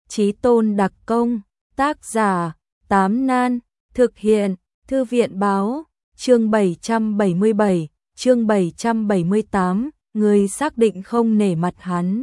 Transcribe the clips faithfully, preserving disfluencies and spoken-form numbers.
Chí tôn đặc công, tác giả, Tám Nan, thực hiện, Thư viện báo, chương bảy trăm bảy mươi bảy, chương bảy trăm bảy mươi tám, người xác định không nể mặt hắn.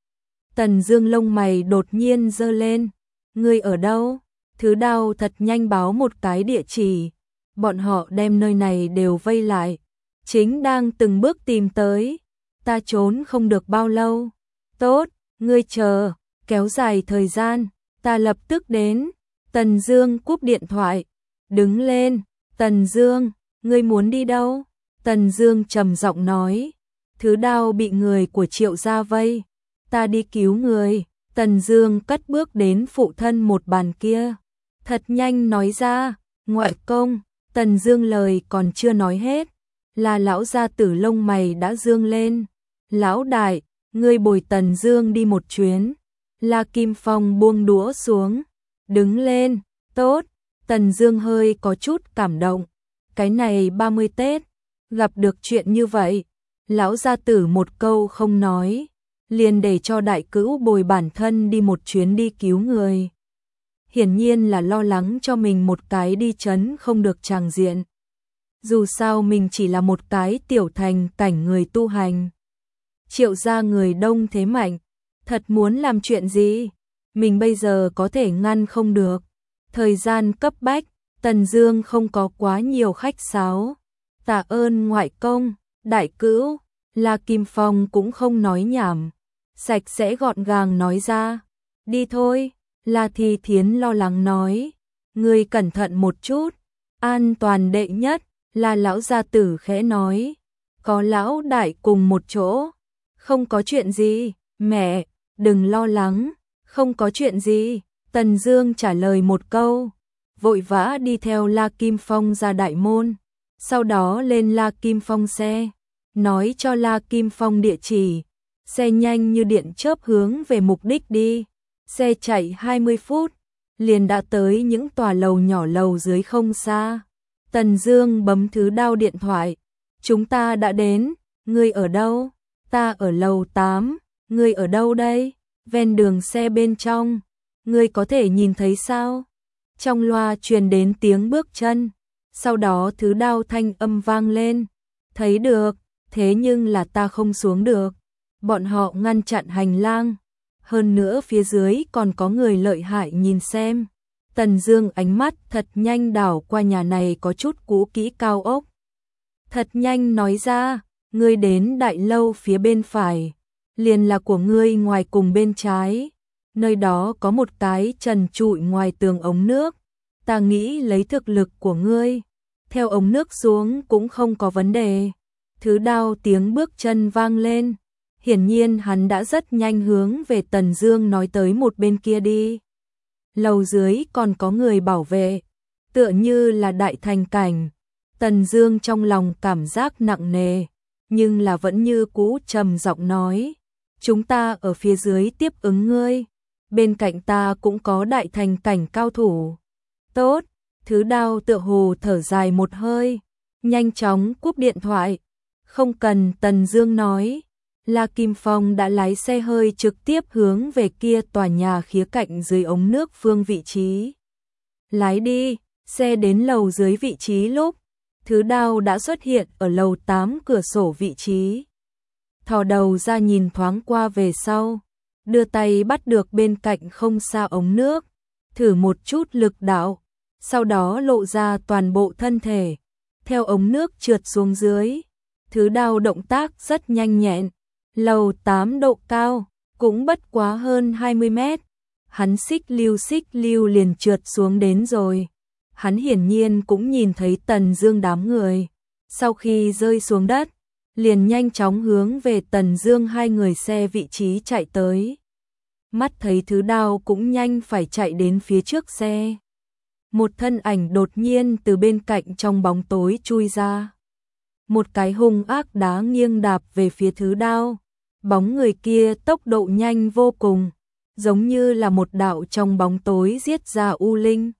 Tần Dương lông mày đột nhiên giơ lên, ngươi ở đâu? Thứ Đao thật nhanh báo một cái địa chỉ, bọn họ đem nơi này đều vây lại, chính đang từng bước tìm tới, ta trốn không được bao lâu. Tốt, ngươi chờ, kéo dài thời gian, ta lập tức đến. Tần Dương cúp điện thoại, đứng lên. Tần Dương, ngươi muốn đi đâu? Tần Dương trầm giọng nói, Thứ Đao bị người của Triệu gia vây, ta đi cứu người. Tần Dương cất bước đến phụ thân một bàn kia, thật nhanh nói ra, ngoại công. Tần Dương lời còn chưa nói hết, là lão gia tử lông mày đã dương lên. Lão đại, ngươi bồi Tần Dương đi một chuyến. La Kim Phong buông đũa xuống, đứng lên. Tốt. Tần Dương hơi có chút cảm động, cái này ba mươi Tết, gặp được chuyện như vậy, lão gia tử một câu không nói, liền để cho đại cữu bồi bản thân đi một chuyến đi cứu người. Hiển nhiên là lo lắng cho mình một cái đi chấn không được tràng diện. Dù sao mình chỉ là một cái tiểu thành cảnh người tu hành. Triệu gia người đông thế mạnh, thật muốn làm chuyện gì, mình bây giờ có thể ngăn không được. Thời gian cấp bách, Tần Dương không có quá nhiều khách sáo. Tạ ơn ngoại công, đại cữu. La Kim Phong cũng không nói nhảm, sạch sẽ gọn gàng nói ra, đi thôi. La Thi Thiến lo lắng nói, ngươi cẩn thận một chút, an toàn đệ nhất. La lão gia tử khẽ nói, có lão đại cùng một chỗ, không có chuyện gì, mẹ, đừng lo lắng, không có chuyện gì. Tần Dương trả lời một câu, vội vã đi theo La Kim Phong ra đại môn, sau đó lên La Kim Phong xe, nói cho La Kim Phong địa chỉ, xe nhanh như điện chớp hướng về mục đích đi. Xe chạy hai mươi phút, liền đã tới những tòa lầu nhỏ lầu dưới không xa. Tần Dương bấm Thứ Đao điện thoại, chúng ta đã đến, ngươi ở đâu? Ta ở lầu tám, ngươi ở đâu đây? Ven đường xe bên trong, ngươi có thể nhìn thấy sao? Trong loa truyền đến tiếng bước chân, sau đó Thứ Đao thanh âm vang lên, thấy được, thế nhưng là ta không xuống được, bọn họ ngăn chặn hành lang, hơn nữa phía dưới còn có người lợi hại nhìn xem. Tần Dương ánh mắt thật nhanh đảo qua nhà này có chút cũ kỹ cao ốc, thật nhanh nói ra, ngươi đến đại lâu phía bên phải, liền là của ngươi ngoài cùng bên trái, nơi đó có một cái trần trụi ngoài tường ống nước, ta nghĩ lấy thực lực của ngươi, theo ống nước xuống cũng không có vấn đề. Thứ Đao tiếng bước chân vang lên, hiển nhiên hắn đã rất nhanh hướng về Tần Dương nói tới một bên kia đi. Lầu dưới còn có người bảo vệ, tựa như là đại thành cảnh. Tần Dương trong lòng cảm giác nặng nề, nhưng là vẫn như cũ trầm giọng nói, chúng ta ở phía dưới tiếp ứng ngươi, bên cạnh ta cũng có đại thành cảnh cao thủ. Tốt. Thứ Đao tựa hồ thở dài một hơi, nhanh chóng cúp điện thoại. Không cần. Tần Dương nói, La Kim Phong đã lái xe hơi trực tiếp hướng về kia tòa nhà khía cạnh dưới ống nước phương vị trí. Lái đi. Xe đến lầu dưới vị trí lúc, Thứ Đao đã xuất hiện ở lầu tám cửa sổ vị trí. Thò đầu ra nhìn thoáng qua về sau, đưa tay bắt được bên cạnh không xa ống nước, thử một chút lực đạo, sau đó lộ ra toàn bộ thân thể, theo ống nước trượt xuống dưới. Thứ Đao động tác rất nhanh nhẹn, lầu tám độ cao, cũng bất quá hơn hai mươi mét, hắn xích lưu xích lưu liền trượt xuống đến rồi. Hắn hiển nhiên cũng nhìn thấy Tần Dương đám người, sau khi rơi xuống đất, liền nhanh chóng hướng về Tần Dương hai người xe vị trí chạy tới. Mắt thấy Thứ Đao cũng nhanh phải chạy đến phía trước xe, một thân ảnh đột nhiên từ bên cạnh trong bóng tối chui ra, một cái hung ác đá nghiêng đạp về phía Thứ Đao. Bóng người kia tốc độ nhanh vô cùng, giống như là một đạo trong bóng tối giết ra u linh,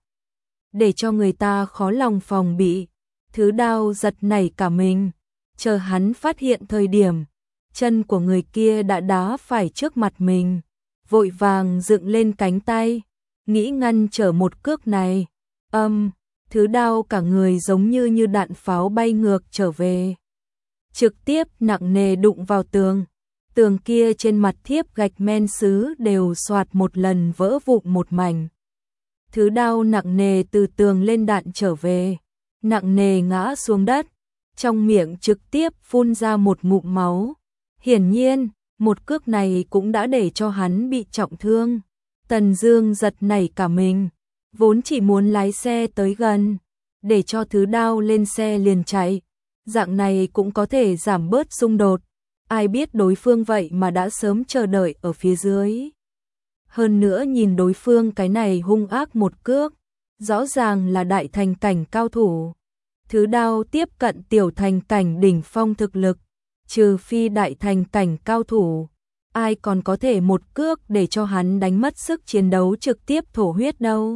để cho người ta khó lòng phòng bị. Thứ Đao giật nảy cả mình, chờ hắn phát hiện thời điểm, chân của người kia đã đá phải trước mặt mình, vội vàng dựng lên cánh tay, nghĩ ngăn trở một cước này. Âm, Thứ Đao cả người giống như như đạn pháo bay ngược trở về. Trực tiếp nặng nề đụng vào tường. Tường kia trên mặt thiếp gạch men sứ đều xoạt một lần vỡ vụn một mảnh. Thứ Đao nặng nề từ tường lên đạn trở về, nặng nề ngã xuống đất, trong miệng trực tiếp phun ra một ngụm máu. Hiển nhiên, một cước này cũng đã để cho hắn bị trọng thương. Tần Dương giật nảy cả mình, vốn chỉ muốn lái xe tới gần, để cho Thứ Đao lên xe liền chạy, dạng này cũng có thể giảm bớt xung đột. Ai biết đối phương vậy mà đã sớm chờ đợi ở phía dưới. Hơn nữa nhìn đối phương cái này hung ác một cước, rõ ràng là đại thành cảnh cao thủ. Thứ Đao tiếp cận tiểu thành cảnh đỉnh phong thực lực, trừ phi đại thành cảnh cao thủ, ai còn có thể một cước để cho hắn đánh mất sức chiến đấu trực tiếp thổ huyết đâu.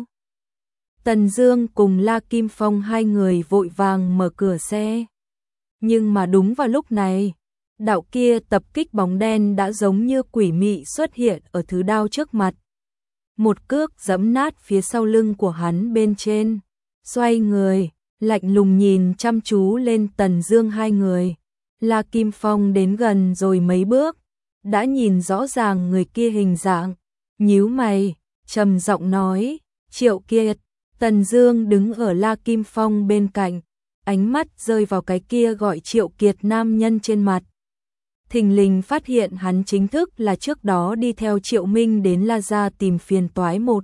Tần Dương cùng La Kim Phong hai người vội vàng mở cửa xe. Nhưng mà đúng vào lúc này, đạo kia tập kích bóng đen đã giống như quỷ mị xuất hiện ở Thứ Đao trước mặt. Một cước giẫm nát phía sau lưng của hắn bên trên, xoay người, lạnh lùng nhìn chăm chú lên Tần Dương hai người. La Kim Phong đến gần rồi mấy bước, đã nhìn rõ ràng người kia hình dạng, nhíu mày, trầm giọng nói, Triệu Kiệt. Tần Dương đứng ở La Kim Phong bên cạnh, ánh mắt rơi vào cái kia gọi Triệu Kiệt nam nhân trên mặt. Thình lình phát hiện hắn chính thức là trước đó đi theo Triệu Minh đến La Gia tìm phiền toái một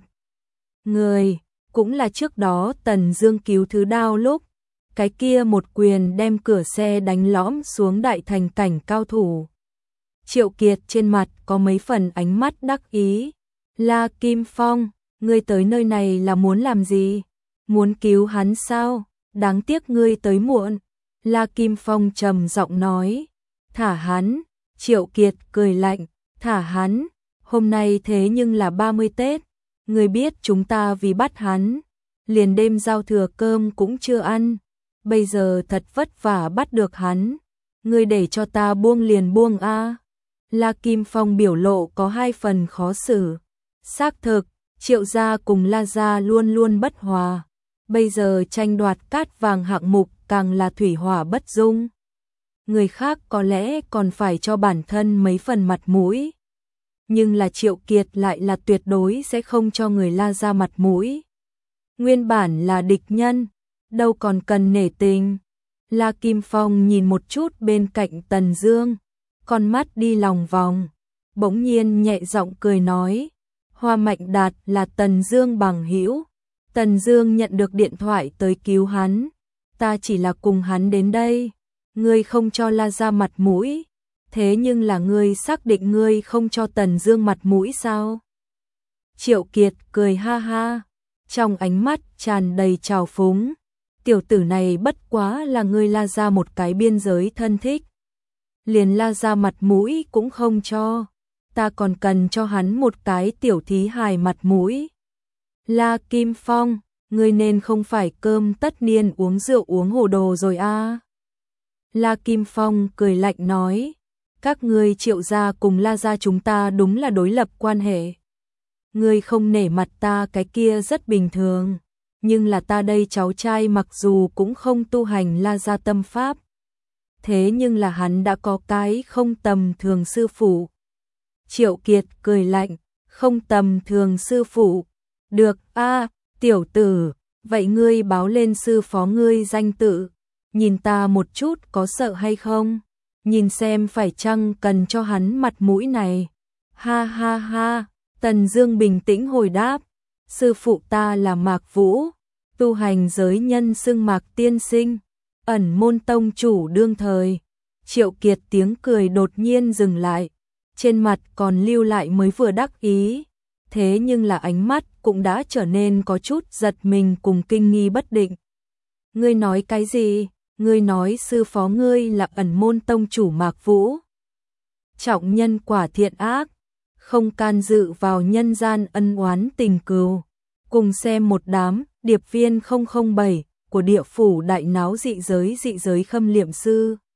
người, cũng là trước đó Tần Dương cứu Thứ Đao lúc, cái kia một quyền đem cửa xe đánh lõm xuống đại thành cảnh cao thủ. Triệu Kiệt trên mặt có mấy phần ánh mắt đắc ý. La Kim Phong, ngươi tới nơi này là muốn làm gì? Muốn cứu hắn sao? Đáng tiếc ngươi tới muộn. La Kim Phong trầm giọng nói. Thả hắn. Triệu Kiệt cười lạnh. Thả hắn. Hôm nay thế nhưng là ba mươi Tết. Ngươi biết chúng ta vì bắt hắn, liền đêm giao thừa cơm cũng chưa ăn. Bây giờ thật vất vả bắt được hắn. Ngươi để cho ta buông liền buông a. La Kim Phong biểu lộ có hai phần khó xử. Xác thực, Triệu gia cùng La gia luôn luôn bất hòa. Bây giờ tranh đoạt cát vàng hạng mục càng là thủy hỏa bất dung. Người khác có lẽ còn phải cho bản thân mấy phần mặt mũi. Nhưng là Triệu Kiệt lại là tuyệt đối sẽ không cho người La gia mặt mũi. Nguyên bản là địch nhân, đâu còn cần nể tình. La Kim Phong nhìn một chút bên cạnh Tần Dương, con mắt đi lòng vòng, bỗng nhiên nhẹ giọng cười nói, Hoa Mạnh Đạt là Tần Dương bằng hữu. Tần Dương nhận được điện thoại tới cứu hắn, ta chỉ là cùng hắn đến đây. Ngươi không cho La gia mặt mũi, thế nhưng là ngươi xác định ngươi không cho Tần Dương mặt mũi sao? Triệu Kiệt cười ha ha, trong ánh mắt tràn đầy trào phúng. Tiểu tử này bất quá là ngươi La gia một cái biên giới thân thích, liền La gia mặt mũi cũng không cho, ta còn cần cho hắn một cái tiểu thí hài mặt mũi. La Kim Phong, ngươi nên không phải cơm tất niên uống rượu uống hồ đồ rồi a? À? La Kim Phong cười lạnh nói, các ngươi Triệu gia cùng La gia chúng ta đúng là đối lập quan hệ. Ngươi không nể mặt ta cái kia rất bình thường, nhưng là ta đây cháu trai mặc dù cũng không tu hành La gia tâm pháp, thế nhưng là hắn đã có cái không tầm thường sư phụ. Triệu Kiệt cười lạnh, không tầm thường sư phụ. Được a, à, tiểu tử, vậy ngươi báo lên sư phó ngươi danh tự, nhìn ta một chút có sợ hay không? Nhìn xem phải chăng cần cho hắn mặt mũi này. Ha ha ha, Tần Dương bình tĩnh hồi đáp, sư phụ ta là Mạc Vũ, tu hành giới nhân xưng Mạc tiên sinh, ẩn môn tông chủ đương thời. Triệu Kiệt tiếng cười đột nhiên dừng lại, trên mặt còn lưu lại mới vừa đắc ý, thế nhưng là ánh mắt cũng đã trở nên có chút giật mình cùng kinh nghi bất định. Ngươi nói cái gì? Ngươi nói sư phó ngươi là ẩn môn tông chủ Mạc Vũ? Trọng nhân quả thiện ác, không can dự vào nhân gian ân oán tình cừu. Cùng xem một đám điệp viên không không bảy của địa phủ đại náo dị giới dị giới khâm liệm sư.